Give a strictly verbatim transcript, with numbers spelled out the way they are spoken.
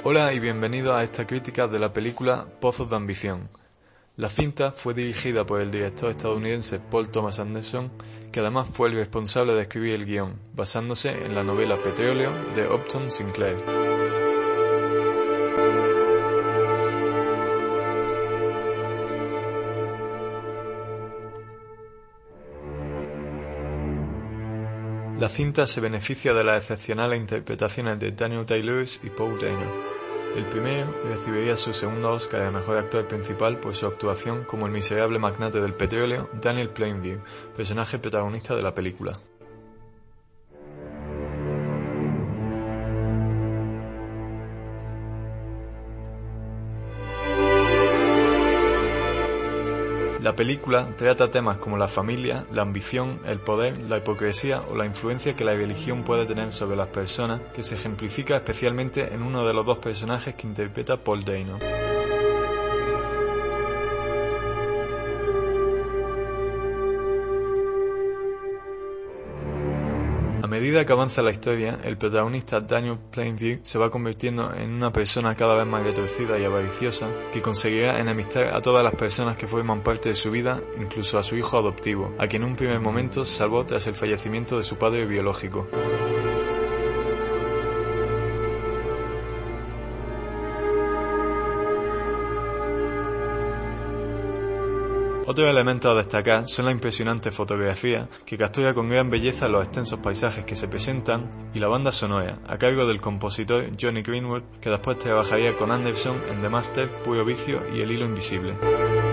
Hola y bienvenidos a esta crítica de la película Pozos de Ambición. La cinta fue dirigida por el director estadounidense Paul Thomas Anderson, que además fue el responsable de escribir el guión, basándose en la novela Petróleo de Upton Sinclair. La cinta se beneficia de las excepcionales interpretaciones de Daniel Day-Lewis y Paul Dano. El primero recibiría su segundo Oscar a Mejor Actor Principal por su actuación como el miserable magnate del petróleo Daniel Plainview, personaje protagonista de la película. La película trata temas como la familia, la ambición, el poder, la hipocresía o la influencia que la religión puede tener sobre las personas, que se ejemplifica especialmente en uno de los dos personajes que interpreta Paul Dano. A medida que avanza la historia, el protagonista Daniel Plainview se va convirtiendo en una persona cada vez más retorcida y avariciosa, que conseguirá enemistar a todas las personas que forman parte de su vida, incluso a su hijo adoptivo, a quien en un primer momento salvó tras el fallecimiento de su padre biológico. Otros elementos a destacar son la impresionante fotografía, que captura con gran belleza los extensos paisajes que se presentan, y la banda sonora, a cargo del compositor Jonny Greenwood, que después trabajaría con Anderson en The Master, Puro Vicio y El Hilo Invisible.